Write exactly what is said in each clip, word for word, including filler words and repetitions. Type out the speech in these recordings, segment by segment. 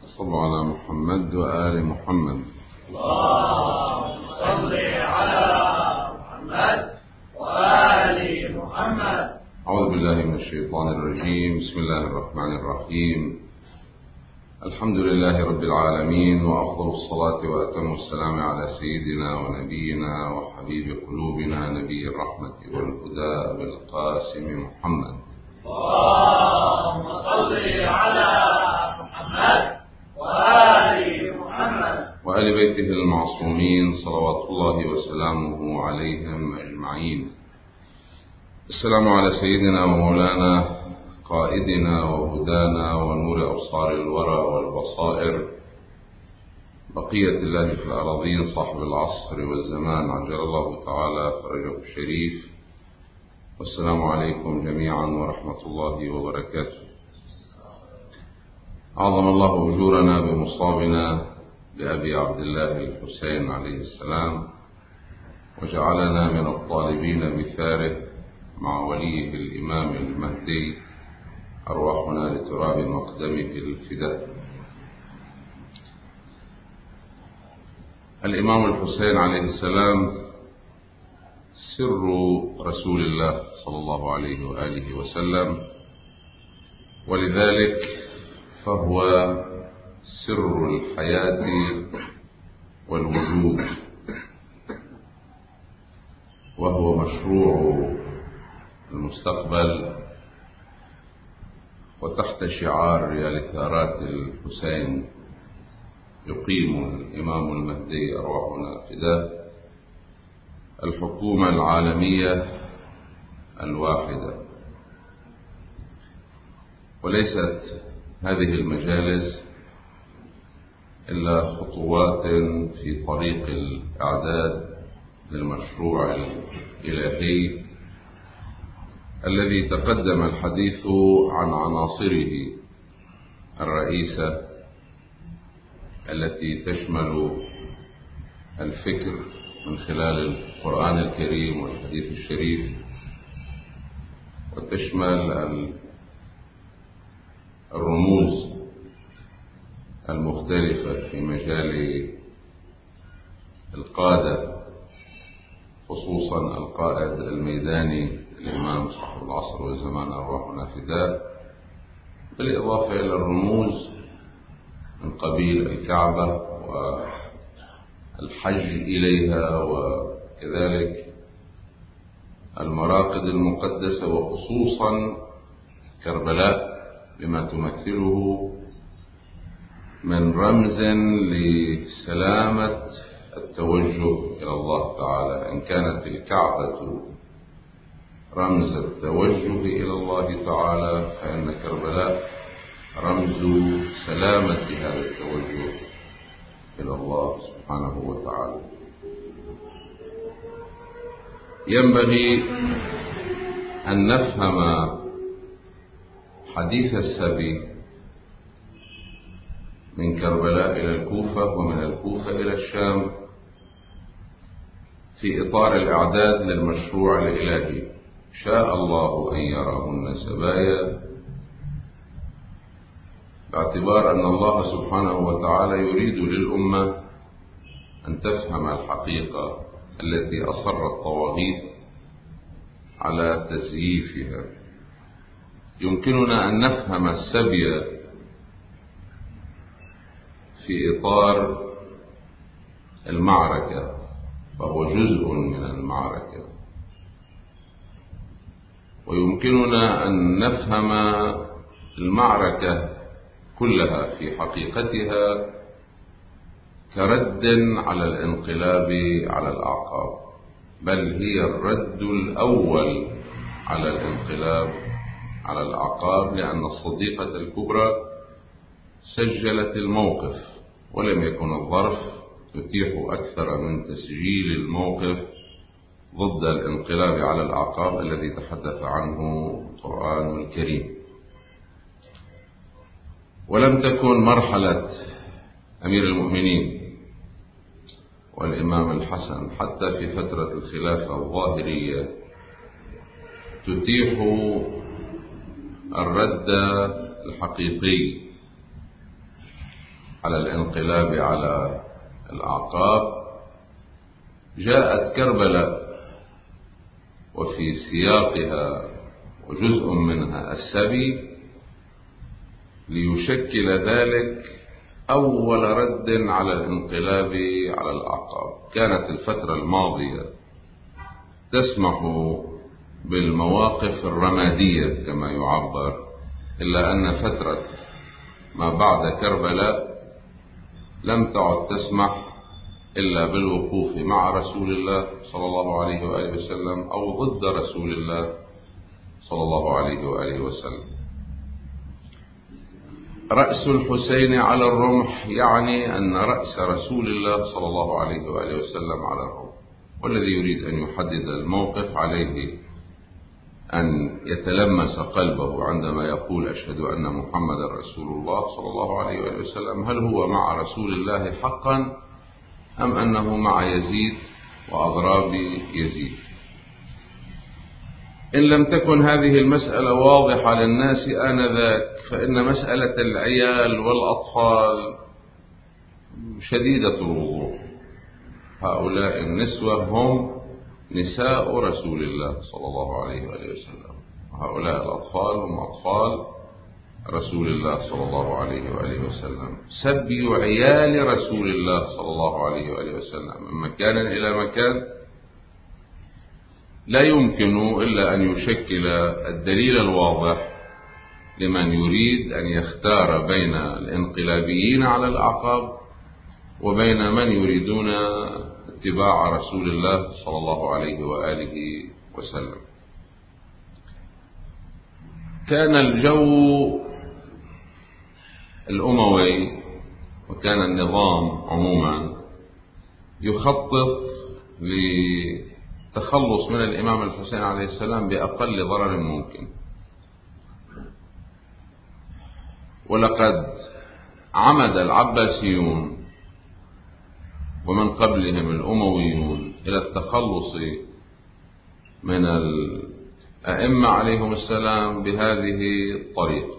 صلوا على محمد وآل محمد. اللهم صل على محمد وآل محمد. أعوذ بالله من الشيطان الرجيم. بسم الله الرحمن الرحيم. الحمد لله رب العالمين، وأفضل الصلاة وأتم السلام على سيدنا ونبينا وحبيب قلوبنا نبي الرحمة والهدى أبي القاسم محمد. اللهم صل على محمد وآل محمد وآل بيته المعصومين صلوات الله وسلامه عليهم أجمعين. السلام على سيدنا ومولانا قائدنا وهدانا ونور أبصار الورى والبصائر، بقية الله في الأراضين، صاحب العصر والزمان، عجل الله تعالى فرجه الشريف. والسلام عليكم جميعا ورحمة الله وبركاته. أعظم الله أجورنا بمصابنا لأبي عبد الله الحسين عليه السلام، وجعلنا من الطالبين بثاره مع وليه الإمام المهدي، أرواحنا لتراب مقدمه الفداء. الإمام الحسين عليه السلام سر رسول الله صلى الله عليه وآله وسلم، ولذلك فهو سر الحياة والوجود، وهو مشروع المستقبل. وتحت شعار ريال ثارات الحسين يقيم الإمام المهدي أرواحنا فداه الحكومة العالمية الواحدة. وليست هذه المجالس إلا خطوات في طريق الإعداد للمشروع الإلهي الذي تقدم الحديث عن عناصره الرئيسة التي تشمل الفكر من خلال القرآن الكريم والحديث الشريف، وتشمل الرموز المختلفة في مجال القادة، خصوصا القائد الميداني الإمام صاحب العصر والزمان أرواحنا فداه، بالإضافة إلى الرموز من قبيل الكعبة والحج إليها، وكذلك المراقد المقدسة، وخصوصا كربلاء بما تمثله من رمز لسلامة التوجه إلى الله تعالى. إن كانت الكعبة رمز التوجه إلى الله تعالى، فإن كربلاء رمز سلامة هذا التوجه إلى الله سبحانه وتعالى. ينبغي أن نفهم حديث السبي من كربلاء إلى الكوفة، ومن الكوفة إلى الشام، في إطار الإعداد للمشروع الإلهي. شاء الله أن يراهن سبايا، باعتبار أن الله سبحانه وتعالى يريد للأمة أن تفهم الحقيقة التي أصر الطواغيت على تزييفها. يمكننا أن نفهم السبي في إطار المعركة، فهو جزء من المعركة. ويمكننا أن نفهم المعركة كلها في حقيقتها كرد على الانقلاب على الأعقاب، بل هي الرد الأول على الانقلاب على الأعقاب، لأن الصديقة الكبرى سجلت الموقف، ولم يكن الظرف يتيح أكثر من تسجيل الموقف ضد الانقلاب على الأعقاب الذي تحدث عنه القرآن الكريم. ولم تكن مرحلة أمير المؤمنين والإمام الحسن حتى في فترة الخلافة الظاهرية تتيح الرد الحقيقي على الانقلاب على الأعقاب، جاءت كربلاء وفي سياقها وجزء منها السبي ليشكل ذلك أول رد على الانقلاب على الأعقاب. كانت الفترة الماضية تسمح بالمواقف الرمادية كما يعبر، إلا أن فترة ما بعد كربلاء لم تعد تسمح إلا بالوقوف مع رسول الله صلى الله عليه وآله وسلم أو ضد رسول الله صلى الله عليه وآله وسلم. رأس الحسين على الرمح يعني أن رأس رسول الله صلى الله عليه وآله وسلم على الرمح، والذي يريد أن يحدد الموقف عليه أن يتلمس قلبه عندما يقول أشهد أن محمد رسول الله صلى الله عليه وآله وسلم، هل هو مع رسول الله حقا أم أنه مع يزيد وأضراب يزيد. إن لم تكن هذه المسألة واضحة للناس آنذاك، فإن مسألة العيال والأطفال شديدة الوضوح. هؤلاء النسوة هم نساء رسول الله صلى الله عليه وآله وسلم، وهؤلاء الأطفال هم أطفال رسول الله صلى الله عليه وآله وسلم. سبي عيال رسول الله صلى الله عليه وآله وسلم من مكان إلى مكان لا يمكن إلا أن يشكل الدليل الواضح لمن يريد أن يختار بين الانقلابيين على الأعقاب وبين من يريدون اتباع رسول الله صلى الله عليه وآله وسلم. كان الجو الأموي وكان النظام عموما يخطط للتخلص من الإمام الحسين عليه السلام بأقل ضرر ممكن، ولقد عمد العباسيون ومن قبلهم الأمويون إلى التخلص من الأئمة عليهم السلام بهذه الطريقة،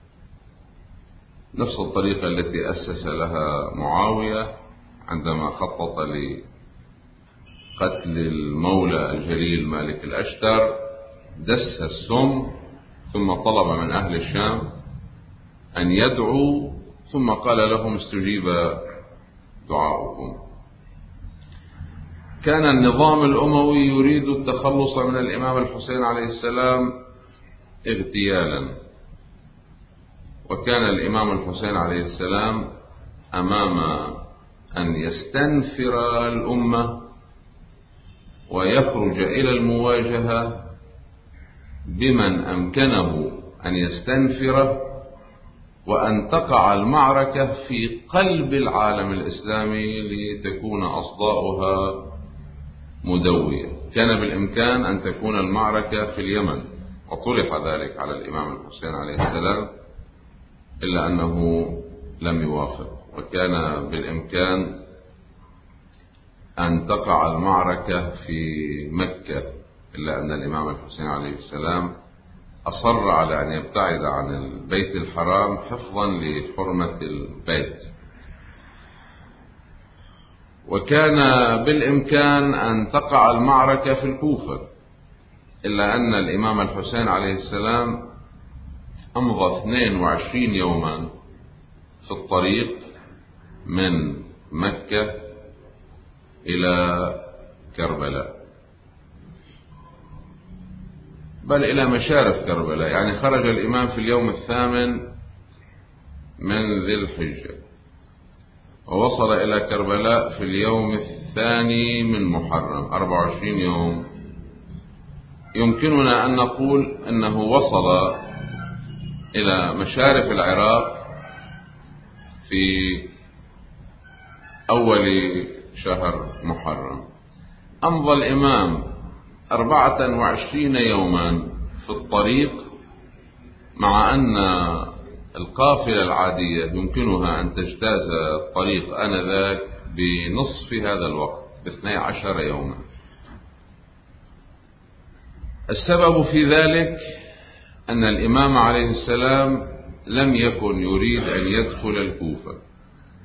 نفس الطريقة التي أسس لها معاوية عندما خطط لقتل المولى الجليل مالك الأشتر، دس السم ثم طلب من أهل الشام أن يدعوا، ثم قال لهم استجيب دعاؤكم. كان النظام الأموي يريد التخلص من الإمام الحسين عليه السلام اغتيالا، وكان الإمام الحسين عليه السلام أمام أن يستنفر الأمة ويخرج إلى المواجهة بمن أمكنه أن يستنفره، وأن تقع المعركة في قلب العالم الإسلامي لتكون أصداؤها مدوية. كان بالإمكان أن تكون المعركة في اليمن، وطرح ذلك على الإمام الحسين عليه السلام إلا أنه لم يوافق. وكان بالإمكان أن تقع المعركة في مكة، إلا أن الإمام الحسين عليه السلام أصر على أن يبتعد عن البيت الحرام حفظا لحرمة البيت. وكان بالإمكان أن تقع المعركة في الكوفة، إلا أن الإمام الحسين عليه السلام أمضى اثنين وعشرين يوما في الطريق من مكة إلى كربلاء، بل إلى مشارف كربلاء، يعني خرج الإمام في اليوم الثامن من ذي الحجة ووصل إلى كربلاء في اليوم الثاني من محرم، أربع وعشرين يوم. يمكننا أن نقول أنه وصل إلى مشارف العراق في أول شهر محرم. أمضى الإمام أربعة وعشرين يوما في الطريق، مع أن القافلة العادية يمكنها أن تجتاز الطريق آنذاك بنصف هذا الوقت، باثني عشر يوما. السبب في ذلك أن الإمام عليه السلام لم يكن يريد أن يدخل الكوفة،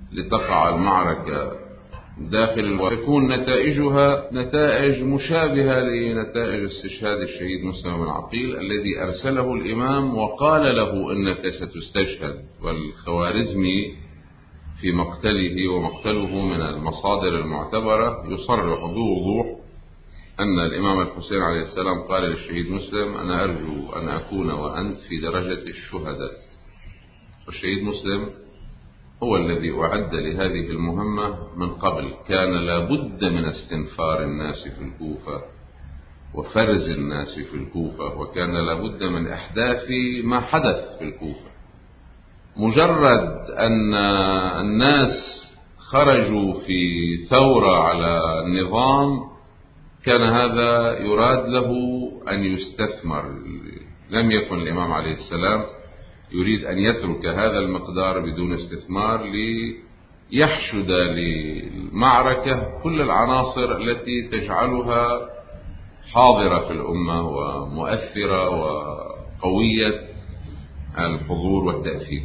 لتقع المعركة داخل الوطن تكون نتائجها نتائج مشابهة لنتائج استشهاد الشهيد مسلم بن عقيل الذي أرسله الإمام وقال له إنك ستستشهد. والخوارزمي في مقتله ومقتله من المصادر المعتبرة يصرح بوضوح أن الإمام الحسين عليه السلام قال للشهيد مسلم: أنا أرجو أن أكون وأنت في درجة الشهداء. والشهيد مسلم هو الذي أعد لهذه المهمة من قبل. كان لابد من استنفار الناس في الكوفة وفرز الناس في الكوفة، وكان لابد من إحداث ما حدث في الكوفة. مجرد أن الناس خرجوا في ثورة على النظام كان هذا يراد له أن يستثمر. لم يكن الإمام عليه السلام يريد أن يترك هذا المقدار بدون استثمار ليحشد للمعركة كل العناصر التي تجعلها حاضرة في الأمة ومؤثرة وقوية الحضور والتأثير.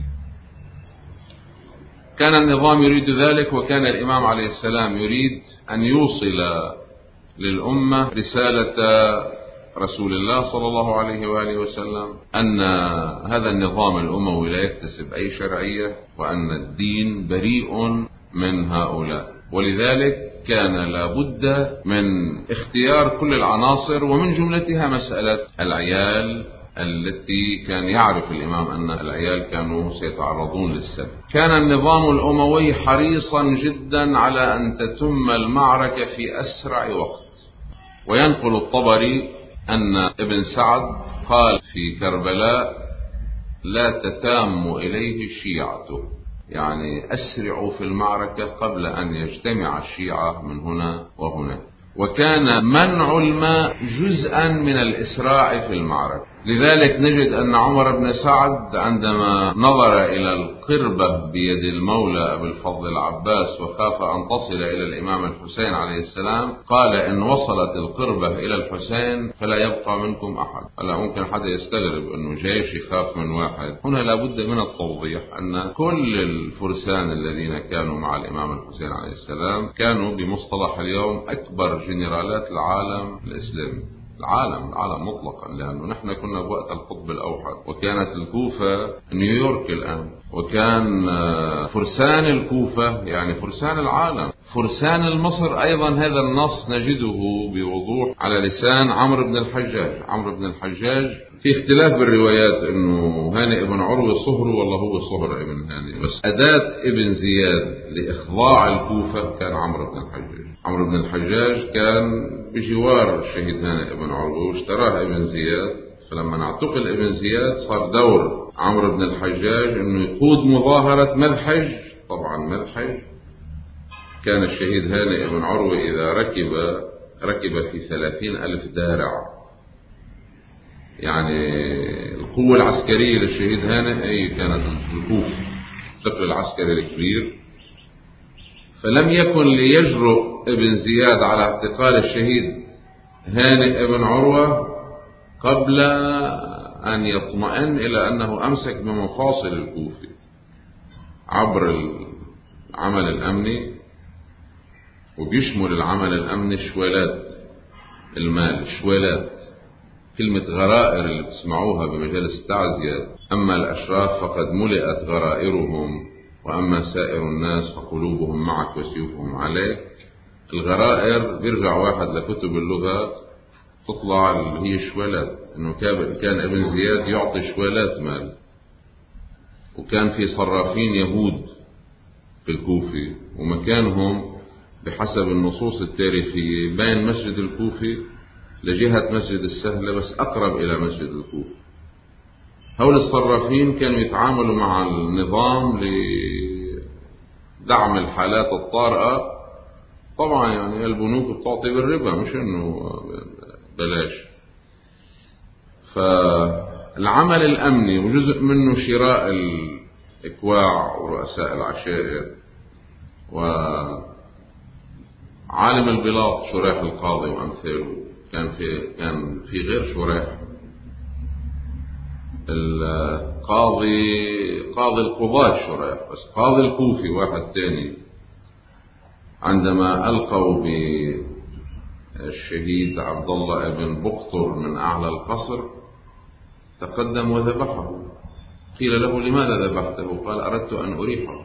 كان النظام يريد ذلك، وكان الإمام عليه السلام يريد أن يوصل للأمة رسالة رسول الله صلى الله عليه وآله وسلم أن هذا النظام الأموي لا يكتسب أي شرعية، وأن الدين بريء من هؤلاء. ولذلك كان لابد من اختيار كل العناصر، ومن جملتها مسألة العيال التي كان يعرف الإمام أن العيال كانوا سيتعرضون للسب. كان النظام الأموي حريصا جدا على أن تتم المعركة في أسرع وقت. وينقل الطبري أن ابن سعد قال في كربلاء: لا تتام إليه شيعته، يعني أسرعوا في المعركة قبل أن يجتمع الشيعة من هنا وهنا. وكان منع الماء جزءا من الإسراع في المعركة. لذلك نجد أن عمر بن سعد عندما نظر إلى القربة بيد المولى أبي الفضل العباس وخاف أن تصل إلى الإمام الحسين عليه السلام قال: إن وصلت القربة إلى الحسين فلا يبقى منكم أحد. هلا ممكن حدا يستغرب أنه جيش يخاف من واحد. هنا لابد من التوضيح أن كل الفرسان الذين كانوا مع الإمام الحسين عليه السلام كانوا بمصطلح اليوم أكبر جنرالات العالم الإسلامي، العالم العالم مطلقا، لأنه نحن كنا بوقت القطب الأوحد، وكانت الكوفة نيويورك الآن. وكان فرسان الكوفة يعني فرسان العالم. فرسان المصر أيضا هذا النص نجده بوضوح على لسان عمرو بن الحجاج. عمرو بن الحجاج في اختلاف بالروايات انه هانئ بن عروة صهر والله هو صهر ابن هانئ، بس أداة ابن زياد لإخضاع الكوفة كان عمرو بن الحجاج. عمرو بن الحجاج كان بجوار الشهيد هانئ بن عروة واشتراه ابن زياد، فلما اعتقل ابن زياد صار دور عمرو بن الحجاج انه يقود مظاهرة مذحج. طبعا مذحج كان الشهيد هانئ بن عروة إذا ركب ركب في ثلاثين ألف دارع، يعني القوة العسكرية للشهيد هانئ أي كانت الكوفة، الثقل العسكري الكبير. فلم يكن ليجرؤ ابن زياد على اعتقال الشهيد هانئ بن عروة قبل أن يطمئن إلى أنه أمسك بمفاصل الكوفة عبر العمل الأمني، وبيشمل العمل الأمني شوالات المال، الشوالات كلمة غرائر اللي بتسمعوها بمجالس التعزية. أما الأشراف فقد ملئت غرائرهم، وأما سائر الناس فقلوبهم معك وسيوفهم عليك. الغرائر بيرجع واحد لكتب اللغة تطلع اللي هي شوالات، إنه كان ابن زياد يعطي شوالات مال. وكان في صرافين يهود في الكوفة، ومكانهم بحسب النصوص التاريخية بين مسجد الكوفة لجهة مسجد السهلة، بس أقرب إلى مسجد الكوفة. هؤلاء الصرافين كانوا يتعاملوا مع النظام لدعم الحالات الطارئة. طبعا يعني البنوك بتعطي بالربا، مش إنه بلاش. فالعمل الأمني وجزء منه شراء الإكواع ورؤساء العشائر وعالم البلاط شريح القاضي وأمثاله. كان في كان في غير شريح القاضي قاضي القضاة شريح، بس قاضي الكوفي واحد ثاني عندما ألقوا بالشهيد عبد الله بن بقطر من أعلى القصر تقدم وذبحه. قيل له: لماذا ذبحته؟ قال: أردت أن أريحه.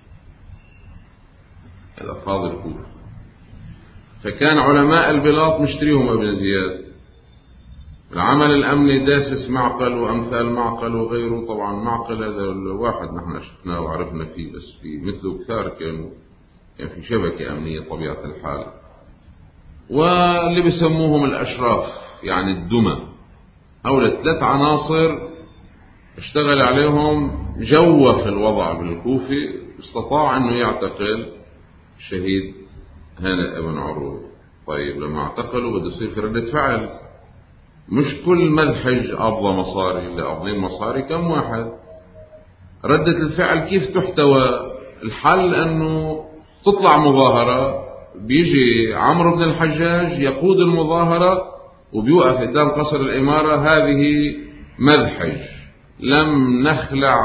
هذا قاضي الكوفة. فكان علماء البلاط مشتريهم ابن زياد. العمل الأمني داسس معقل وأمثال معقل وغيره. طبعا معقل هذا الواحد نحن شفناه وعرفنا فيه، بس في مثله كثار كانوا كان في شبكة أمنية طبيعة الحال. واللي بيسموهم الأشراف يعني الدمى، هؤلاء ثلاث عناصر اشتغل عليهم جوف الوضع بالكوفي، استطاع أنه يعتقل الشهيد هانئ بن عروة. طيب لما اعتقلوا بده يصير في ردة فعل، مش كل مذحج أبضى مصاري، اللي أبضين مصاري كم واحد. ردة الفعل كيف تحتوى؟ الحل أنه تطلع مظاهرة، بيجي عمرو بن الحجاج يقود المظاهرة وبيوقف قدام قصر الإمارة: هذه مذحج، لم نخلع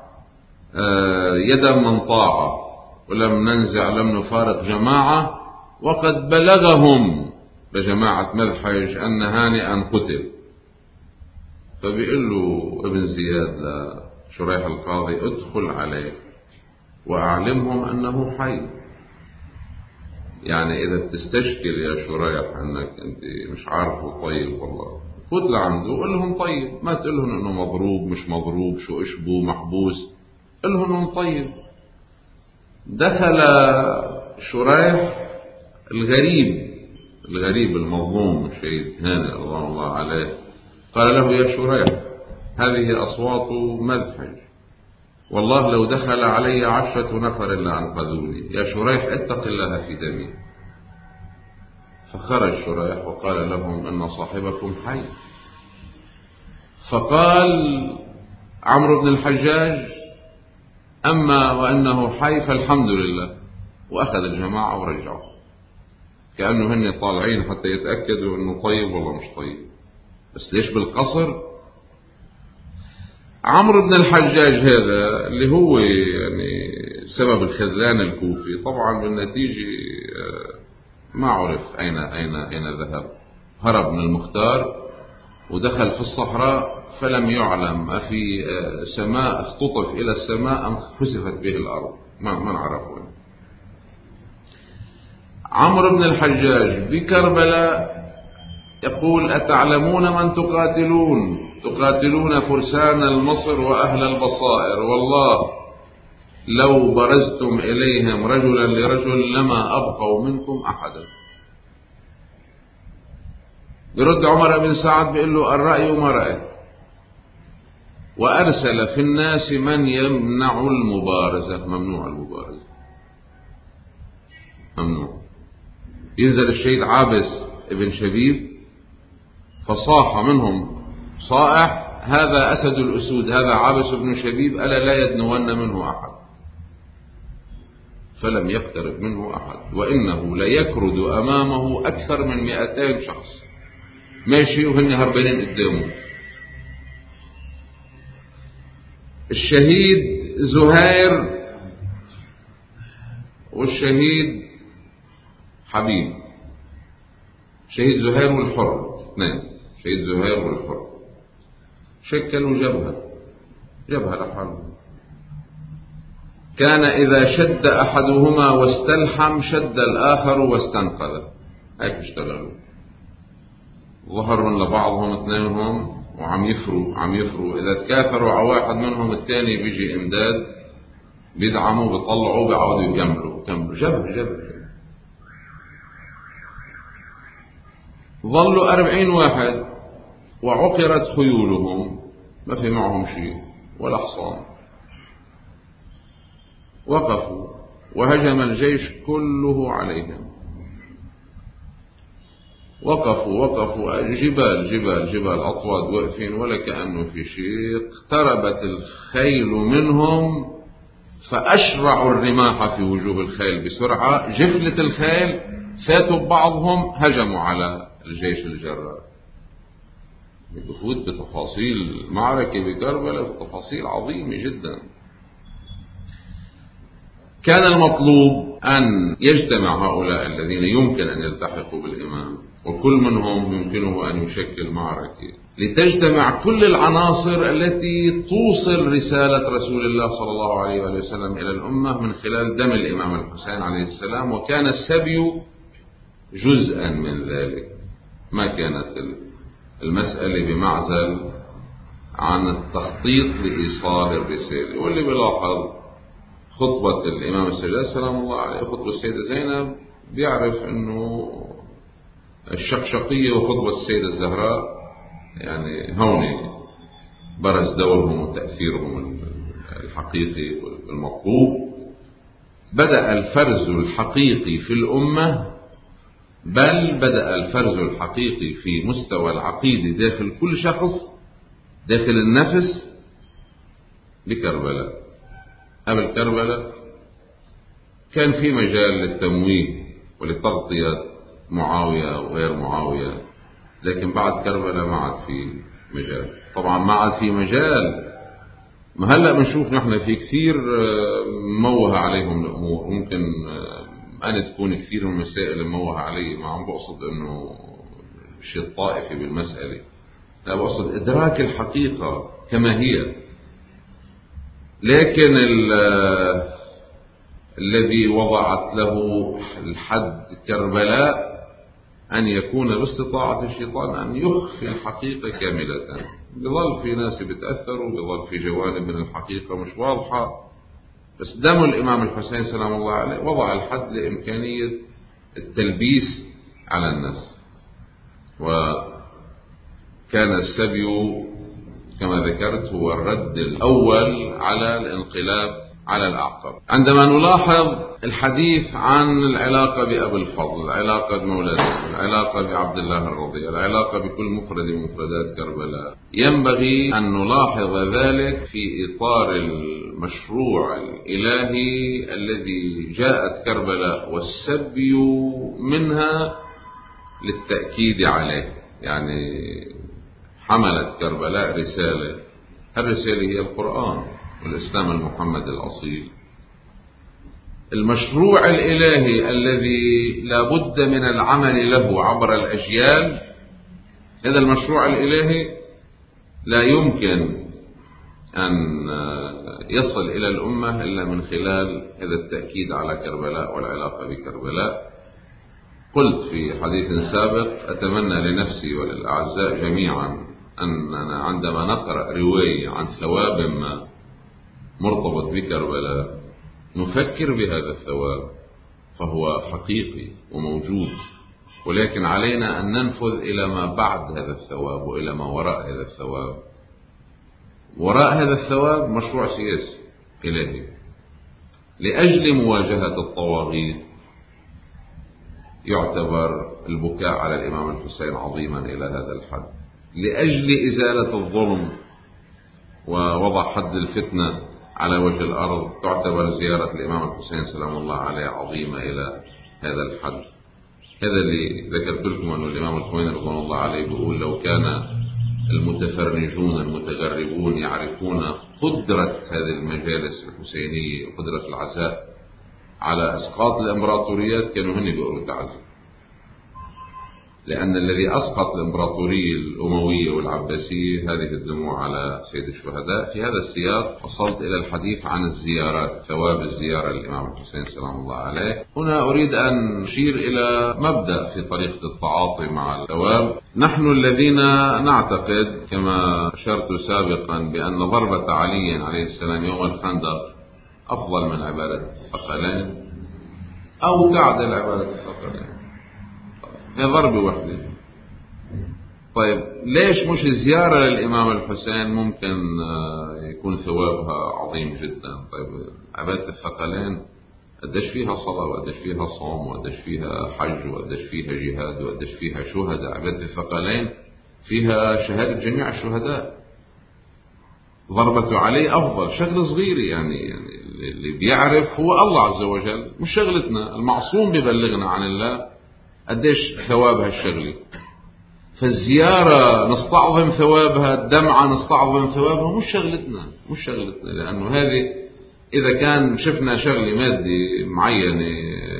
يدا من طاعة ولم ننزع، لم نفارق جماعة، وقد بلغهم لجماعة مذحج أن هانئا قتل. فبيقول له ابن زياد لشريح القاضي: ادخل عليه وأعلمهم أنه حي. يعني إذا بتستشكل يا شريح أنك أنت مش عارفه طيب، والله فوت لعنده وقل لهم طيب، ما تقول لهم أنه مضروب مش مضروب، شو اشبه محبوس، قل لهم أنه طيب. دخل شريح الغريب الغريب المظلوم الشهيد هانئ رضوان الله عليه، قال له: يا شريح، هذه أصوات مذحج، والله لو دخل علي عشرة نفر لأنقذوني، يا شريح اتق الله في دمي. فخرج شريح وقال لهم: إن صاحبكم حي. فقال عمرو بن الحجاج: أما وأنه حي فالحمد لله، وأخذ الجماعة ورجعوا، كأنه هن طالعين حتى يتأكدوا أنه طيب والله مش طيب. بس ليش بالقصر؟ عمرو بن الحجاج هذا اللي هو يعني سبب الخذلان الكوفي، طبعا بالنتيجة ما عرف أين أين أين ذهب. هرب من المختار ودخل في الصحراء، فلم يعلم أفي سماء اختطف إلى السماء أم خسفت به الأرض، ما ما نعرفه. عمرو بن الحجاج بكربلاء يقول: أتعلمون من تقاتلون؟ تقاتلون فرسان المصر وأهل البصائر، والله لو برزتم إليهم رجلا لرجل لما أبقوا منكم أحدا. يرد عمر بن سعد بيقول له: الرأي ما رأي. وأرسل في الناس من يمنع المبارزة. ممنوع المبارزة، ممنوع. ينزل الشهيد عابس ابن شبيب فصاح منهم صائح: هذا أسد الأسود، هذا عابس بن شبيب، ألا لا يدنون منه أحد. فلم يقترب منه أحد، وإنه ليكرد أمامه أكثر من مئتين شخص ماشي وهن هربانين قدامه. الشهيد زهير والشهيد حبيب، شهيد زهير والحر، اثنين، شهيد زهير والحر، شكلوا جبهة جبهة لحالهم. كان إذا شد أحدهما واستلحم شد الآخر واستنقذ. هيك اشتغلوا، ظهر من لبعضهم اثنينهم وعم يفروا عم يفروا إذا تكاثروا على واحد منهم الثاني بيجي إمداد، بيدعموا بيطلعوا بيعودوا يكملوا يكملوا جبهة جبهة. ظلوا أربعين واحد وعقرت خيولهم، ما في معهم شيء ولا حصان. وقفوا وهجم الجيش كله عليهم. وقفوا وقفوا جبال جبال جبال أطواد واقفين ولا كأنه في شيء. اقتربت الخيل منهم فأشرعوا الرماح في وجوه الخيل بسرعة. جفلة الخيل فاتوا بعضهم، هجموا على الجيش الجرار. بفوت بتفاصيل معركة بكربلاء، تفاصيل عظيمة جدا. كان المطلوب أن يجتمع هؤلاء الذين يمكن أن يلتحقوا بالإمام، وكل منهم يمكنه أن يشكل معركة لتجتمع كل العناصر التي توصل رسالة رسول الله صلى الله عليه وسلم إلى الأمة من خلال دم الإمام الحسين عليه السلام. وكان السبي جزءا من ذلك، ما كانت المسألة بمعزل عن التخطيط لإيصال الرسالة. واللي بيلاحظ خطبة الإمام السجاد سلام الله عليه، خطبة السيدة زينب، بيعرف أنه الشقشقية وخطبة السيدة الزهراء يعني هون برز دورهم وتأثيرهم الحقيقي والمطلوب. بدأ الفرز الحقيقي في الأمة، بل بدأ الفرز الحقيقي في مستوى العقيدة داخل كل شخص، داخل النفس، بكربلاء. قبل كربلاء كان في مجال للتمويه ولتغطية معاوية وغير معاوية، لكن بعد كربلاء ما عاد في مجال. طبعا ما عاد في مجال، ما هلأ بنشوف نحن في كثير موه عليهم الأمور. ممكن أنا تكون كثير من المسائل موه علي، ما عم بقصد أنه شيء طائفي بالمسألة، لا، بقصد إدراك الحقيقة كما هي. لكن الذي وضعت له الحد كربلاء أن يكون باستطاعة الشيطان أن يخفي الحقيقة كاملة. بظل في ناس بتأثروا، بظل في جوانب من الحقيقة مش واضحة، بس دم الإمام الحسين سلام الله عليه وضع الحد لإمكانية التلبيس على الناس. وكان السبي كما ذكرت هو الرد الأول على الانقلاب على الأعقاب. عندما نلاحظ الحديث عن العلاقة بأبي الفضل، العلاقة بمولانا، العلاقة بعبد الله الرضي، العلاقة بكل مفرد من مفردات كربلاء، ينبغي أن نلاحظ ذلك في إطار المشروع الإلهي الذي جاءت كربلاء والسبي منها للتأكيد عليه. يعني حملت كربلاء رسالة، الرسالة هي القرآن والإسلام المحمد الأصيل. المشروع الإلهي الذي لا بد من العمل له عبر الأجيال، هذا المشروع الإلهي لا يمكن أن يصل إلى الأمة إلا من خلال هذا التأكيد على كربلاء والعلاقة بكربلاء. قلت في حديث سابق: أتمنى لنفسي وللأعزاء جميعا أننا عندما نقرأ رواية عن ثواب ما مرتبط بكربلاء نفكر بهذا الثواب، فهو حقيقي وموجود، ولكن علينا أن ننفذ إلى ما بعد هذا الثواب وإلى ما وراء هذا الثواب. وراء هذا الثواب مشروع سياسي إلهي لأجل مواجهة الطواغيت. يعتبر البكاء على الإمام الحسين عظيما إلى هذا الحد. لأجل إزالة الظلم ووضع حد الفتنة على وجه الأرض تعتبر زيارة الإمام الحسين سلام الله عليه عظيمة إلى هذا الحد. هذا اللي ذكرت لكم أنه الإمام الخميني رضوان الله عليه بيقول: لو كان المتفرجون المتغربون يعرفون قدرة هذه المجالس الحسينية وقدرة العزاء على إسقاط الإمبراطوريات كانوا هن بيقولوا تعزي. لأن الذي أسقط الإمبراطورية الأموية والعباسية هذه الدموع على سيد الشهداء. في هذا السياق وصلت إلى الحديث عن الزيارات، ثواب الزيارة للإمام الحسين سلام الله عليه. هنا أريد أن نشير إلى مبدأ في طريقة التعاطي مع الثواب. نحن الذين نعتقد كما أشرت سابقا بأن ضربة علي عليه السلام يوم الخندق أفضل من عبادة الثقلين أو تعدل عبادة الثقلين، هي ضربة واحدة. طيب ليش مش الزيارة للإمام الحسين ممكن يكون ثوابها عظيم جدا؟ طيب عبادة الثقلين قديش فيها صلاة وقديش فيها صوم وقديش فيها حج وقديش فيها جهاد وقديش فيها شهداء. عبادة الثقلين فيها شهادة جميع الشهداء. ضربته عليه أفضل، شغل صغير يعني, يعني اللي بيعرف هو الله عز وجل، مش شغلتنا. المعصوم بيبلغنا عن الله قديش ثواب هالشغلة. فالزيارة نستعظم ثوابها، الدمعة نستعظم ثوابها، مش شغلتنا مش شغلتنا لأنه هذه إذا كان شفنا شغلة مادة معينة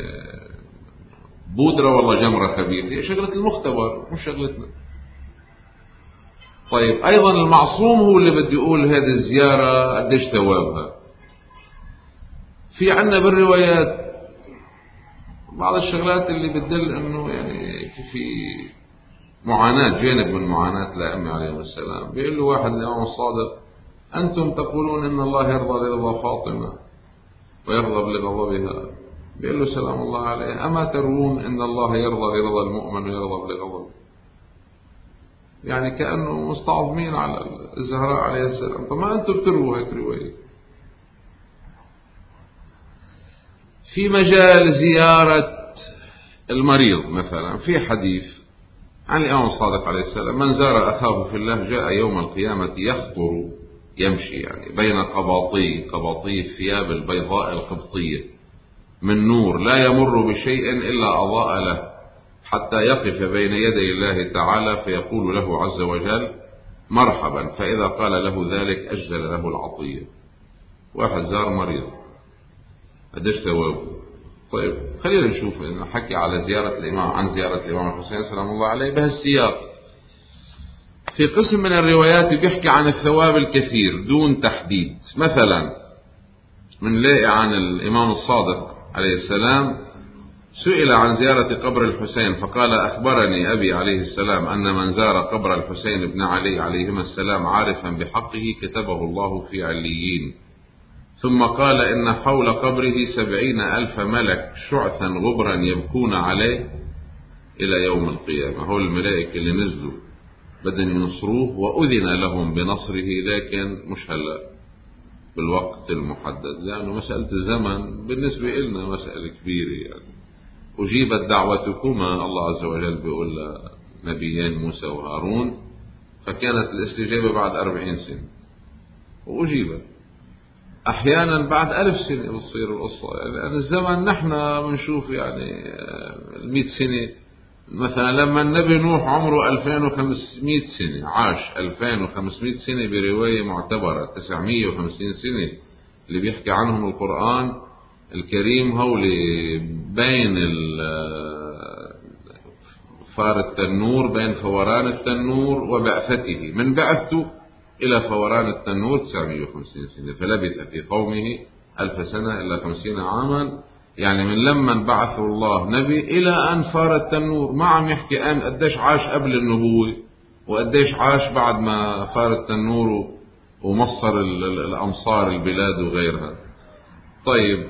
بودرة والله جمرة خبيثة، شغلة المختبر مش شغلتنا. طيب أيضا المعصوم هو اللي بده يقول هذه الزيارة قديش ثوابها. في عنا بالروايات بعض الشغلات اللي بتدل أنه يعني في معاناة، جانب من معاناة الأئمة عليهم السلام. بيقول له واحد الإمام الصادق: أنتم تقولون إن الله يرضى لرضا فاطمة ويغضب لغضبها. بيقول له سلام الله عليه: أما ترون إن الله يرضى لرضا المؤمن ويغضب لغضبه؟ يعني كأنه مستعظمين على الزهراء عليه السلام. طب ما أنتم بتروا هيك رواية. في مجال زيارة المريض مثلا في حديث عن الإمام الصادق عليه السلام: من زار أخاه في الله جاء يوم القيامة يخطر، يمشي يعني بين قباطي قباطي الثياب البيضاء القبطية من نور لا يمر بشيء إلا أضاء له، حتى يقف بين يدي الله تعالى فيقول له عز وجل: مرحبا. فإذا قال له ذلك أجزل له العطية. واحد زار مريض، قديش ثوابه؟ طيب خلينا نشوف إنه حكي على زيارة الإمام، عن زيارة الإمام الحسين سلام الله عليه بهالسياق. في قسم من الروايات بيحكي عن الثواب الكثير دون تحديد. مثلا منلاقي عن الإمام الصادق عليه السلام: سئل عن زيارة قبر الحسين فقال: أخبرني أبي عليه السلام أن من زار قبر الحسين بن علي عليهما السلام عارفا بحقه كتبه الله في عليين. ثم قال: إن حول قبره سبعين ألف ملك شعثا غبرا يبكون عليه إلى يوم القيامة. هو الملائكة اللي نزلوا بدن ينصروه، وأذن لهم بنصره، لكن مش هلأ بالوقت المحدد، لأنه مسألة الزمن بالنسبة لنا مسألة كبيرة. يعني أجيبت دعوتكما، الله عز وجل بيقول لنبيين موسى وهارون، فكانت الاستجابة بعد أربعين سنة وأجيبت. أحيانا بعد ألف سنة بتصير القصة، لأن يعني الزمن نحن بنشوف يعني المئة سنة. مثلا لما النبي نوح عمره ألفين وخمسمائة سنة، عاش ألفين وخمسمائة سنة برواية معتبرة، تسعمائة وخمسين سنة اللي بيحكي عنهم القرآن الكريم هولي بين فار التنور، بين فوران التنور وبعثته، من بعثته إلى فوران التنور تسعمائة وخمسين سنة، فلبث في قومه ألف سنة إلا خمسين عاما. يعني من لما بعثه الله نبي إلى أن فار التنور. ما عم يحكي أن قديش عاش قبل النبوة وقديش عاش بعد ما فار التنور ومصر الأمصار البلاد وغيرها. طيب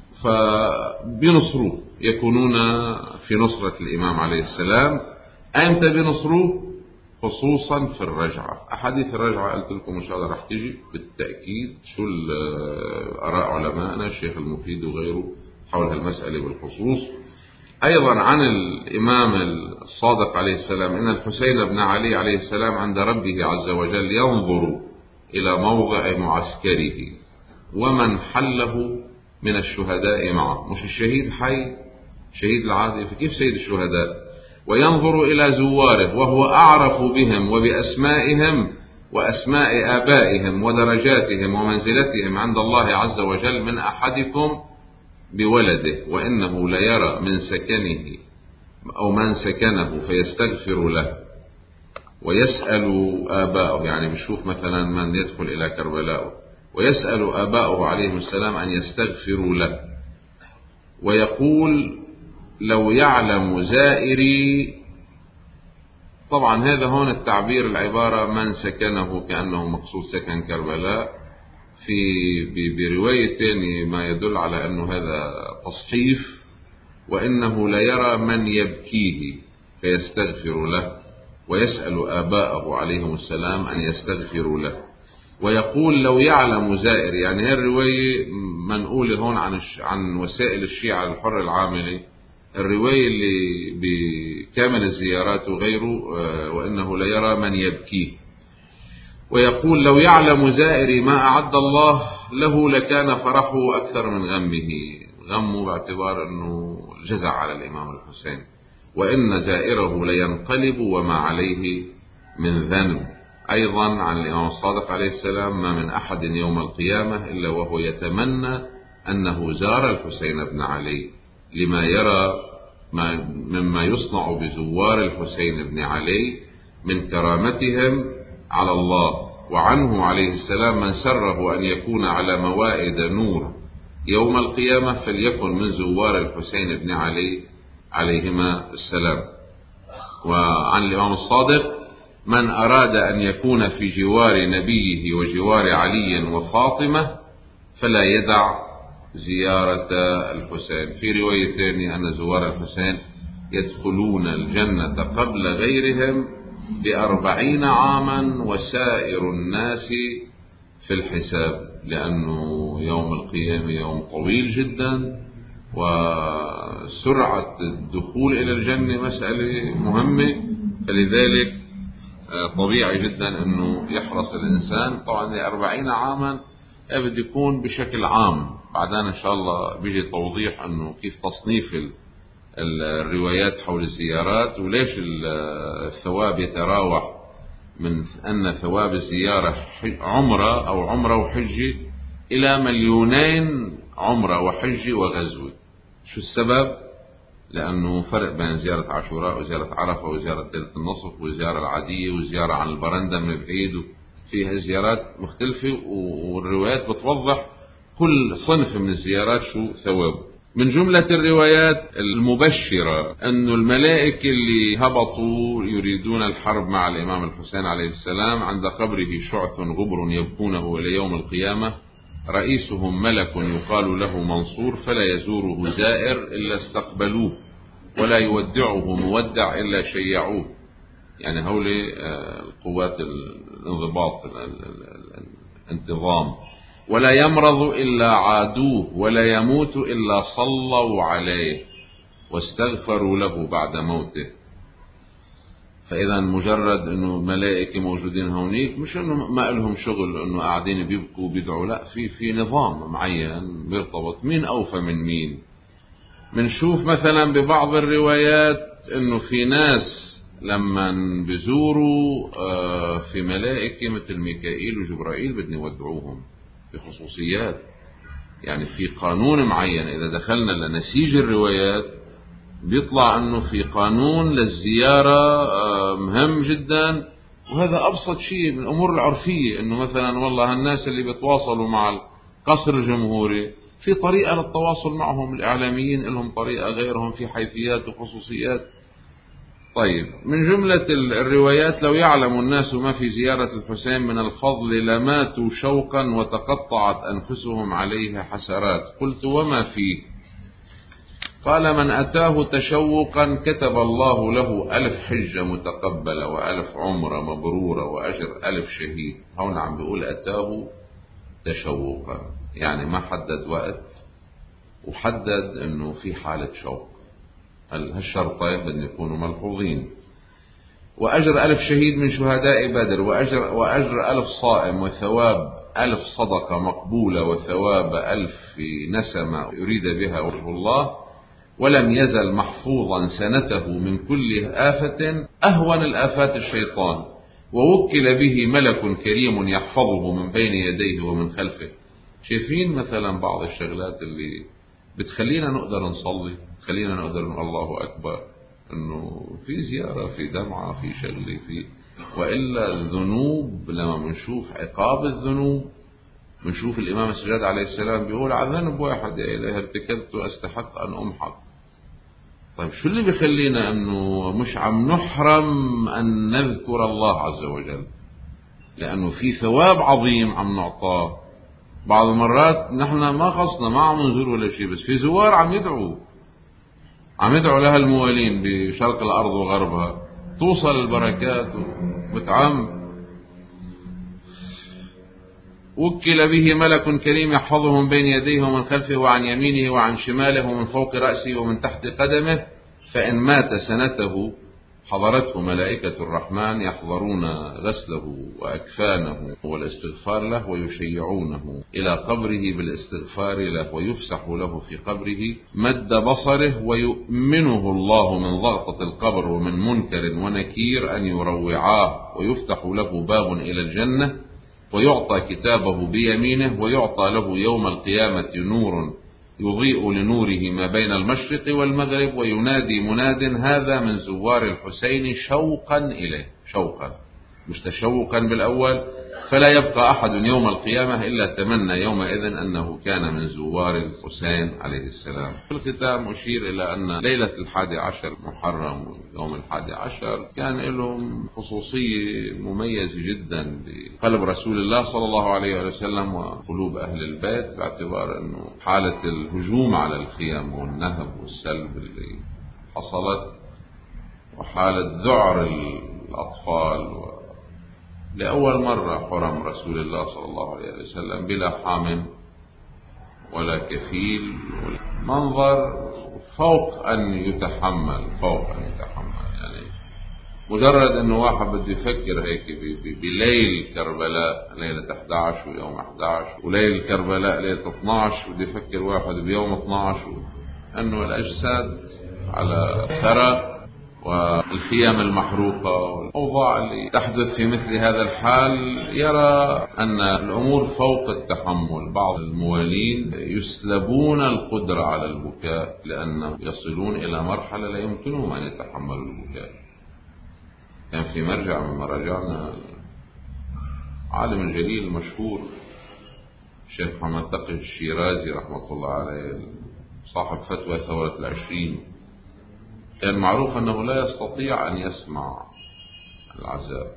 فبنصروه، يكونون في نصرة الإمام عليه السلام. أنت بنصروه خصوصا في الرجعة. أحاديث الرجعة قلت لكم إن شاء الله رح تيجي بالتأكيد شو آراء علمائنا الشيخ المفيد وغيره حول هالمسألة بالخصوص. أيضا عن الإمام الصادق عليه السلام: إن الحسين بن علي عليه السلام عند ربه عز وجل ينظر إلى موضع معسكره ومن حله من الشهداء معه. مش الشهيد حي، شهيد العادي، فكيف سيد الشهداء؟ وينظر إلى زواره وهو أعرف بهم وبأسمائهم وأسماء آبائهم ودرجاتهم ومنزلتهم عند الله عز وجل من أحدكم بولده، وإنه ليرى من سكنه أو من سكنه فيستغفر له ويسأل آباؤه. يعني بشوف مثلا من يدخل إلى كربلاء ويسأل آباؤه عليهم السلام أن يستغفروا له، ويقول: لو يعلم زائري. طبعا هذا هون التعبير العبارة من سكنه كأنه مقصود سكن كربلاء. في برواية تاني ما يدل على أنه هذا تصحيف: وإنه ليرى من يبكيه فيستغفر له ويسأل آباءه عليهم السلام أن يستغفروا له. ويقول: لو يعلم زائر. يعني هذه الرواية منقولة هون عن عن وسائل الشيعة الحر العاملي، الرواية اللي بكامل الزيارات وغيره: وإنه ليرى من يبكيه. ويقول: لو يعلم زائري ما أعد الله له لكان فرحه أكثر من غمه. غمه باعتبار أنه جزع على الإمام الحسين. وإن زائره لينقلب وما عليه من ذنب. أيضا عن الإمام الصادق عليه السلام: ما من أحد يوم القيامة إلا وهو يتمنى أنه زار الحسين بن علي لما يرى ما مما يصنع بزوار الحسين بن علي من كرامتهم على الله. وعنه عليه السلام: من سره أن يكون على موائد نور يوم القيامة فليكن من زوار الحسين بن علي عليهما السلام. وعن الإمام الصادق: من أراد أن يكون في جوار نبيه وجوار علي وفاطمة فلا يدع زيارة الحسين. في روايتين أن زوار الحسين يدخلون الجنة قبل غيرهم بأربعين عاما وسائر الناس في الحساب، لأنه يوم القيامة يوم طويل جدا، وسرعة الدخول إلى الجنة مسألة مهمة، فلذلك طبيعي جدا أنه يحرص الإنسان. طبعا لأربعين عاما بده يكون بشكل عام، بعدين إن شاء الله بيجي توضيح أنه كيف تصنيف الروايات حول الزيارات، وليش الثواب يتراوح من أن ثواب الزيارة عمرة أو عمرة وحجة إلى مليونين عمرة وحجة وغزوة. شو السبب؟ لأنه فرق بين زيارة عاشوراء وزيارة عرفة وزيارة ليلة النصف والزيارة العادية والزيارة عن البرندة من بعيد، فيها زيارات مختلفة، والروايات بتوضح كل صنف من الزيارات شو ثوابه. من جملة الروايات المبشرة أن الملائكة اللي هبطوا يريدون الحرب مع الإمام الحسين عليه السلام عند قبره شعث غبر يبكونه إلى يوم القيامة، رئيسهم ملك يقال له منصور فلا يزوره زائر إلا استقبلوه ولا يودعه مودع إلا شيعوه. يعني هؤلاء القوات الانضباط الانتظام. ولا يمرض إلا عادوه ولا يموت إلا صلوا عليه واستغفروا له بعد موته. فإذا مجرد أنه ملائكة موجودين هونيك مش أنه ما لهم شغل أنه قاعدين بيبكوا وبيدعوا، لا، في في نظام معين بيرتبط مين أوفى من مين. منشوف مثلا ببعض الروايات أنه في ناس لما بيزوروا في ملائكة مثل ميكائيل وجبرائيل بدنا يودعوهم بخصوصيات. يعني في قانون معين، إذا دخلنا لنسيج الروايات بيطلع أنه في قانون للزيارة مهم جدا، وهذا أبسط شيء من الأمور العرفية. أنه مثلا والله الناس اللي بيتواصلوا مع القصر الجمهوري في طريقة للتواصل معهم، الإعلاميين لهم طريقة، غيرهم في حيثيات وخصوصيات. طيب، من جملة الروايات: لو يعلم الناس ما في زيارة الحسين من الفضل لماتوا شوقا وتقطعت أنفسهم عليه حسرات. قلت: وما فيه؟ قال: من أتاه تشوقا كتب الله له ألف حجة متقبلة وألف عمرة مبرورة وأجر ألف شهيد. هون عم بيقول أتاه تشوقا، يعني ما حدد وقت، وحدد أنه في حالة شوق. هالشرطين بدنا يكونوا ملحوظين. وأجر ألف شهيد من شهداء بدر، وأجر, وأجر ألف صائم، وثواب ألف صدقة مقبولة، وثواب ألف نسمة يريد بها وجه الله. ولم يزل محفوظا سنته من كل آفة أهون الآفات الشيطان، ووكل به ملك كريم يحفظه من بين يديه ومن خلفه. شايفين مثلا بعض الشغلات اللي بتخلينا نقدر نصلي، خلينا نقدر نقول الله أكبر، أنه في زيارة، في دمعة، في شغلة، في وإلا الذنوب لما منشوف عقاب الذنوب، منشوف الإمام السجاد عليه السلام بيقول: على ذنب واحد يا إلهي ارتكبت أستحق أن أمحق. طيب شو اللي بيخلينا أنه مش عم نحرم أن نذكر الله عز وجل؟ لأنه في ثواب عظيم عم نعطاه. بعض المرات نحن ما قصنا، ما عم نزور ولا شيء، بس في زوار عم يدعوا عم يدعوا لها الموالين بشرق الأرض وغربها، توصل البركات وتعم. وكل به ملك كريم يحفظه من بين يديه ومن خلفه وعن يمينه وعن شماله ومن فوق رأسه ومن تحت قدمه، فإن مات سنته حضرته ملائكة الرحمن يحضرون غسله وأكفانه والاستغفار له ويشيعونه إلى قبره بالاستغفار له ويفسح له في قبره مد بصره، ويؤمنه الله من ضغطة القبر ومن منكر ونكير أن يروعاه، ويفتح له باب إلى الجنة، ويعطى كتابه بيمينه، ويعطى له يوم القيامة نور يضيء لنوره ما بين المشرق والمغرب، وينادي مناد هذا من زوار الحسين شوقا إليه، شوقا مش تشوقا بالأول، فلا يبقى أحد يوم القيامة إلا تمنى يومئذ أنه كان من زوار الحسين عليه السلام. في الختام أشير إلى أن ليلة الحادي عشر محرم يوم الحادي عشر كان لهم خصوصية مميزة جدا بقلب رسول الله صلى الله عليه وسلم وقلوب أهل البيت، باعتبار أنه حالة الهجوم على الخيام والنهب والسلب اللي حصلت، وحالة ذعر الأطفال و لأول مرة حرم رسول الله صلى الله عليه وسلم بلا حام ولا كفيل، منظر فوق أن يتحمل، فوق أن يتحمل. يعني مجرد أنه واحد بده يفكر هيك بليل كربلاء ليلة أحد عشر ويوم أحد عشر، وليل كربلاء ليلة اثني عشر، بده يفكر واحد بيوم اثني عشر أنه الأجساد على ثرى والخيام المحروقة والأوضاع اللي تحدث في مثل هذا الحال، يرى أن الأمور فوق التحمل. بعض الموالين يسلبون القدرة على البكاء لأنه يصلون إلى مرحلة لا يمكنهم أن يتحملوا البكاء. كان في مرجع من مراجعنا عالم جليل مشهور الشيخ محمد تقي الشيرازي رحمة الله عليه، صاحب فتوى ثورة العشرين، كان معروف أنه لا يستطيع أن يسمع العزاء،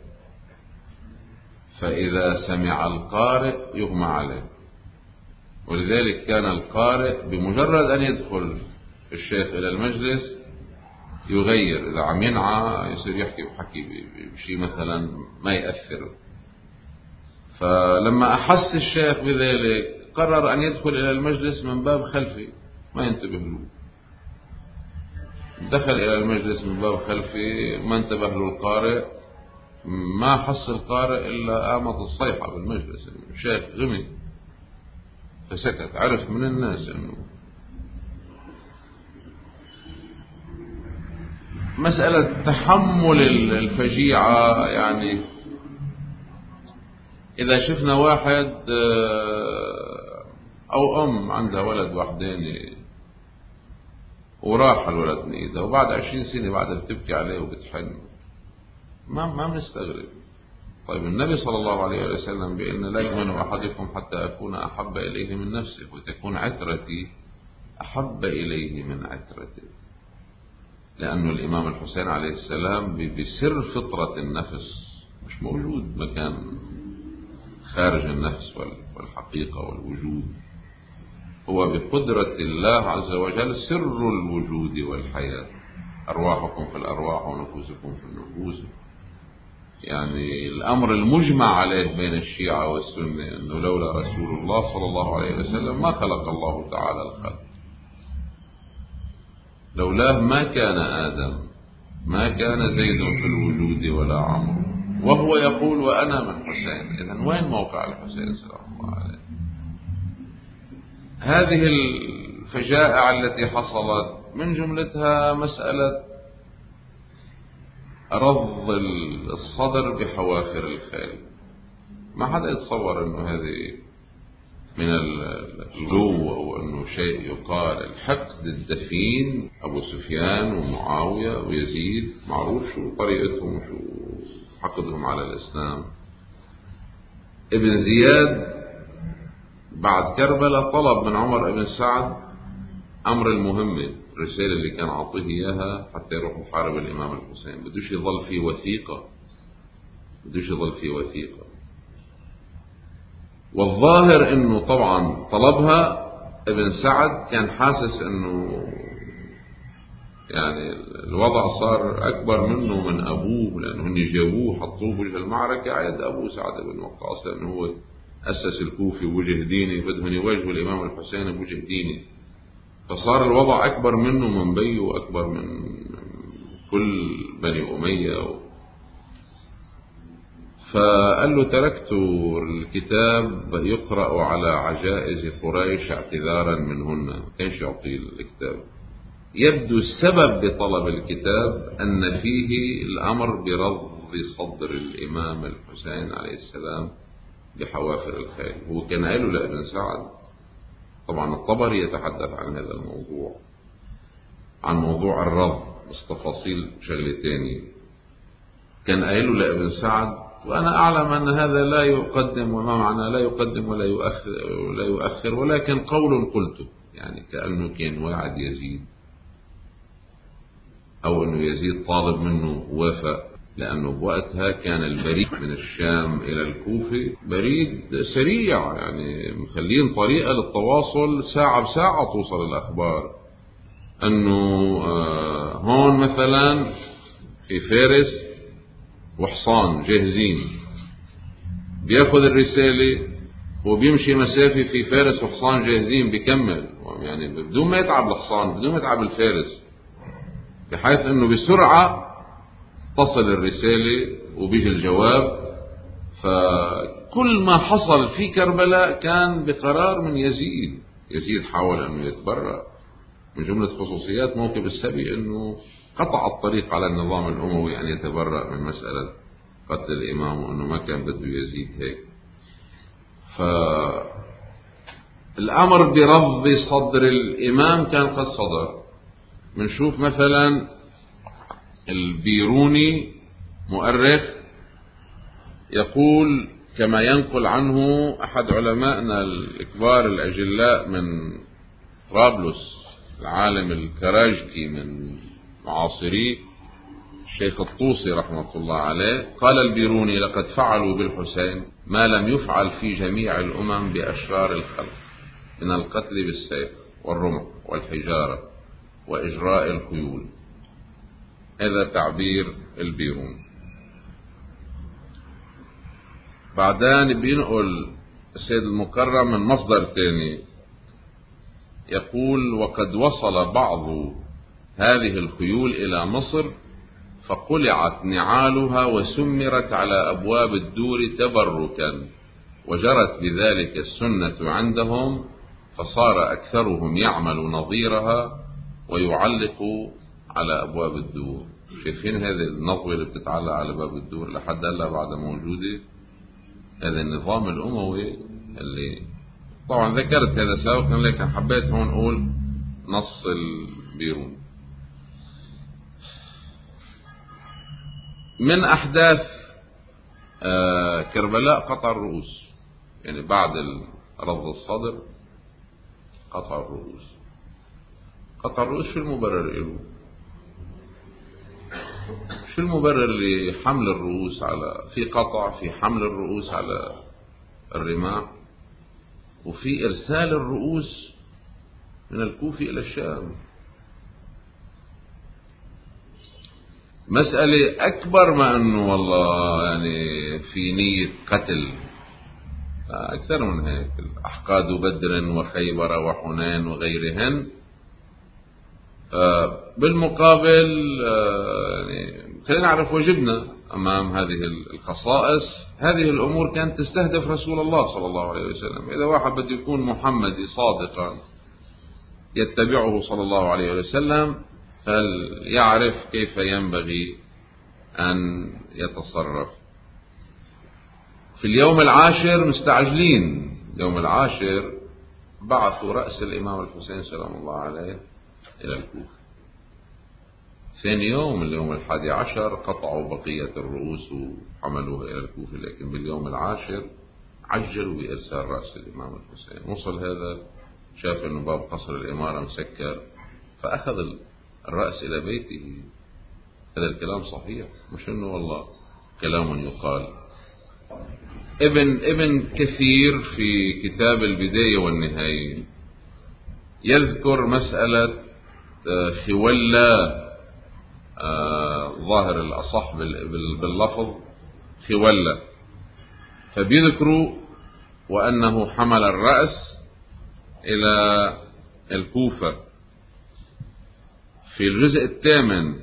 فإذا سمع القارئ يغمى عليه، ولذلك كان القارئ بمجرد أن يدخل الشيخ إلى المجلس يغير، إذا عم ينعى يصير يحكي بحكي بشيء مثلا ما يأثر. فلما أحس الشيخ بذلك قرر أن يدخل إلى المجلس من باب خلفي ما ينتبه له. دخل إلى المجلس من باب خلفي ما انتبه له القارئ، ما حس القارئ إلا قامت الصيحة بالمجلس، الشيخ غمي فسكت، عرف من الناس أنه مسألة تحمل الفجيعة. يعني إذا شفنا واحد أو أم عندها ولد وحدين وراح الولد من ايده وبعد عشرين سنة بعد بتبكي عليه وبتحن، ما ما بنستغرب. طيب النبي صلى الله عليه وسلم بأن لا يؤمن أحدكم حتى أكون أحب إليه من نفسه وتكون عترتي أحب إليه من عترته، لأنه الإمام الحسين عليه السلام بسر فطرة النفس مش موجود مكان خارج النفس والحقيقة والوجود، هو بقدرة الله عز وجل سر الوجود والحياة، أرواحكم في الأرواح ونفوسكم في النفوس. يعني الأمر المجمع عليه بين الشيعة والسنة أنه لولا رسول الله صلى الله عليه وسلم ما خلق الله تعالى الخلق، لولاه ما كان آدم، ما كان زيد في الوجود ولا عمرو، وهو يقول وأنا من حسين. إذن وين موقع الحسين سلام الله عليه؟ هذه الفجائع التي حصلت من جملتها مسألة رض الصدر بحوافر الخيل. ما حدا يتصور أنه هذه من الجو أو أنه شيء يقال. الحقد الدفين أبو سفيان ومعاوية ويزيد معروف شو طريقتهم وشو حقدهم على الإسلام. ابن زياد بعد كربلاء طلب من عمر بن سعد أمر المهمة، الرسالة اللي كان عطيه إياها حتى يروح يحارب الإمام الحسين، بدوش يظل في وثيقة، بدوش يظل في وثيقة. والظاهر أنه طبعا طلبها ابن سعد كان حاسس أنه يعني الوضع صار أكبر منه من أبوه، لأنه هن جابوه حطوه بوجه المعركة عيد أبوه سعد بن وقاص، لأنه هو أسس الكوفي بوجه ديني، بدهم يواجهوا الإمام الحسين بوجه ديني، فصار الوضع أكبر منه من بيه وأكبر من كل بني أمية. فقال له تركت الكتاب يقرأ على عجائز قريش اعتذارا منهن، ما كانش يعطي الكتاب. يبدو السبب بطلب الكتاب أن فيه الأمر برض صدر الإمام الحسين عليه السلام بحوافر الخيل. هو كان قاله لابن سعد، طبعا الطبري يتحدث عن هذا الموضوع، عن موضوع الرض، بس تفاصيل شغلتين. كان قاله لابن سعد وأنا أعلم أن هذا لا يقدم، وما معنى لا يقدم ولا يؤخر, ولا يؤخر ولكن قول قلته، يعني كأنه كان واعد يزيد أو أنه يزيد طالب منه وافق، لأنه بوقتها كان البريد من الشام إلى الكوفة بريد سريع، يعني مخلين طريقة للتواصل ساعة بساعة توصل الأخبار. أنه هون مثلا في فارس وحصان جاهزين، بياخذ الرسالة وبيمشي مسافة في فارس وحصان جاهزين، بيكمل يعني بدون ما يتعب الحصان، بدون ما يتعب الفارس، بحيث أنه بسرعة تصل الرسالة وبيجي الجواب. فكل ما حصل في كربلاء كان بقرار من يزيد. يزيد حاول أنه يتبرأ. من جملة خصوصيات موكب السبي أنه قطع الطريق على النظام الأموي أن يتبرأ من مسألة قتل الإمام، وأنه ما كان بده يزيد هيك. فالأمر برض صدر الإمام كان قد صدر. منشوف مثلا البيروني مؤرخ يقول كما ينقل عنه أحد علمائنا الكبار الأجلاء من طرابلس، العالم الكراجكي من معاصريه الشيخ الطوسي رحمة الله عليه، قال البيروني لقد فعلوا بالحسين ما لم يفعل في جميع الأمم بأشرار الخلق من القتل بالسيف والرمح والحجارة وإجراء الخيول. هذا تعبير البيروني. بعدين بينقل السيد المكرم من مصدر ثاني يقول وقد وصل بعض هذه الخيول إلى مصر فقلعت نعالها وسمرت على أبواب الدور تبركا، وجرت بذلك السنة عندهم، فصار أكثرهم يعمل نظيرها ويعلق على أبواب الدور. شايفين هذه النظوة اللي بتتعلق على باب الدور لحد هلا بعد موجودة؟ هذا النظام الأموي اللي طبعا ذكرت هذا سابقا، لكن حبيت هون أقول نص البيرون. من أحداث كربلاء قطع الرؤوس، يعني بعد رض الصدر قطع الرؤوس. قطع الرؤوس شو المبرر له؟ شو المبرر لحمل الرؤوس على في قطع في حمل الرؤوس على الرماح، وفي إرسال الرؤوس من الكوفة إلى الشام؟ مسألة أكبر ما أنه والله يعني في نية قتل، أكثر من هيك. أحقاد بدر وخيبر وحنين وغيرهن. بالمقابل يعني خلينا نعرف واجبنا أمام هذه الخصائص. هذه الأمور كانت تستهدف رسول الله صلى الله عليه وسلم. إذا واحد بده يكون محمدي صادقا يتبعه صلى الله عليه وسلم فليعرف كيف ينبغي أن يتصرف. في اليوم العاشر مستعجلين. اليوم العاشر بعثوا رأس الإمام الحسين سلام الله عليه إلى الكوفة. ثاني يوم اليوم الحادي عشر قطعوا بقية الرؤوس وحملوها إلى الكوفة، لكن باليوم العاشر عجلوا بإرسال رأس الإمام الحسين. وصل هذا شاف أنه باب قصر الإمارة مسكر فأخذ الرأس إلى بيته. هذا الكلام صحيح، مش أنه والله كلام يقال. ابن ابن كثير في كتاب البداية والنهاية يذكر مسألة خولة، ظاهر الأصح باللفظ خولة، فبيذكروا وأنه حمل الرأس إلى الكوفة. في الجزء الثامن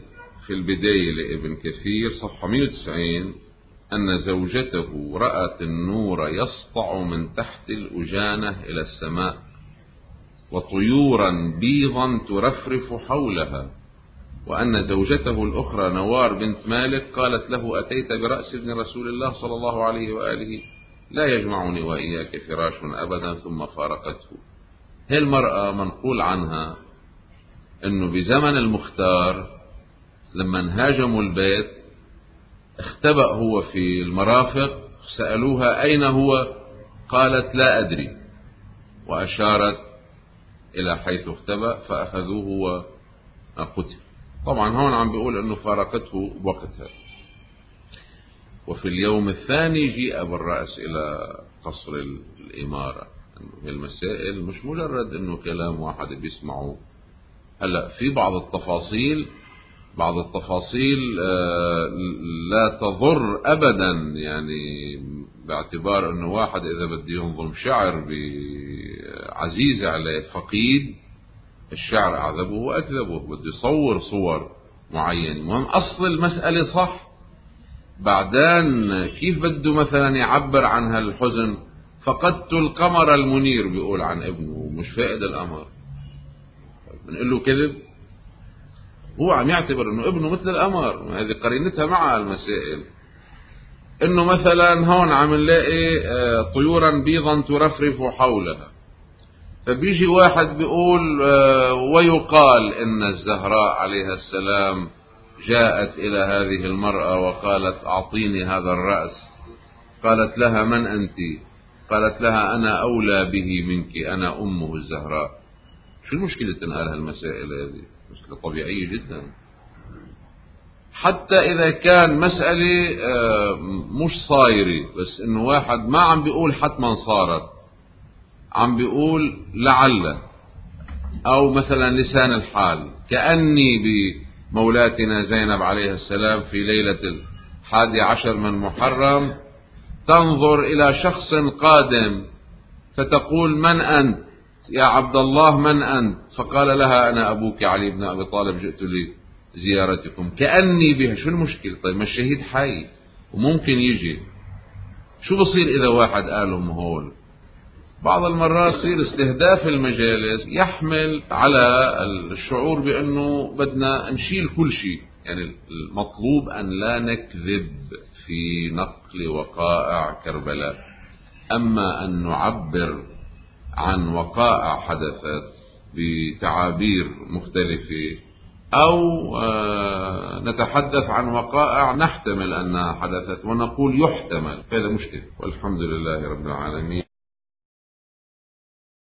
في البداية لابن كثير صفحة مئة وتسعين أن زوجته رأت النور يسطع من تحت الأجانة إلى السماء وطيورا بيضا ترفرف حولها، وأن زوجته الأخرى نوار بنت مالك قالت له: أتيت برأس ابن رسول الله صلى الله عليه وآله، لا يجمعني وإياك فراش أبدا، ثم فارقته. هي المرأة منقول عنها أنه بزمن المختار لما انهاجموا البيت اختبأ هو في المرافق، سألوها: أين هو؟ قالت: لا أدري، وأشارت إلى حيث اختبأ فأخذوه وقتل. طبعا هون عم بيقول أنه فارقته وقتها. وفي اليوم الثاني جيء بالرأس إلى قصر الإمارة. المسائل مش مجرد أنه كلام واحد بيسمعه. هلأ في بعض التفاصيل بعض التفاصيل لا تضر أبدا، يعني باعتبار أنه واحد إذا بده ينظم شعر بعزيز عليه فقيد، الشعر أعذبه وأكذبه، بده يصور صور معينة. المهم أصل المسألة صح، بعدين كيف بده مثلا يعبر عن هالحزن؟ فقدت القمر المنير بيقول عن ابنه، مش فائد القمر، بنقول له كذب؟ هو عم يعتبر انه ابنه مثل القمر. هذه قرينتها مع المسائل، انه مثلا هون عم نلاقي طيورا بيضا ترفرف حولها، فبيجي واحد بيقول ويقال ان الزهراء عليها السلام جاءت الى هذه المرأة وقالت: اعطيني هذا الرأس. قالت لها: من انت؟ قالت لها: انا اولى به منك، انا امه الزهراء. شو المشكلة تنقال هالمسائل هذه؟ مسألة طبيعية جدا. حتى إذا كان مسألة مش صايرة، بس إنه واحد ما عم بيقول حتما صارت، عم بيقول لعل، أو مثلا لسان الحال، كأني بمولاتنا زينب عليه السلام في ليلة الحادي عشر من محرم تنظر إلى شخص قادم فتقول: من أنت يا عبد الله؟ من أنت؟ فقال لها: أنا أبوك علي بن أبي طالب، جئت لزيارتكم. كأني بها. شو المشكلة؟ طيب ما الشهيد حي وممكن يجي. شو بصير إذا واحد قالهم هول؟ بعض المرات يصير استهداف المجالس يحمل على الشعور بأنه بدنا نشيل كل شيء. يعني المطلوب أن لا نكذب في نقل وقائع كربلاء، أما أن نعبر عن وقائع حدثت بتعابير مختلفة، أو نتحدث عن وقائع نحتمل أنها حدثت ونقول يحتمل، هذا مشكلة. والحمد لله رب العالمين.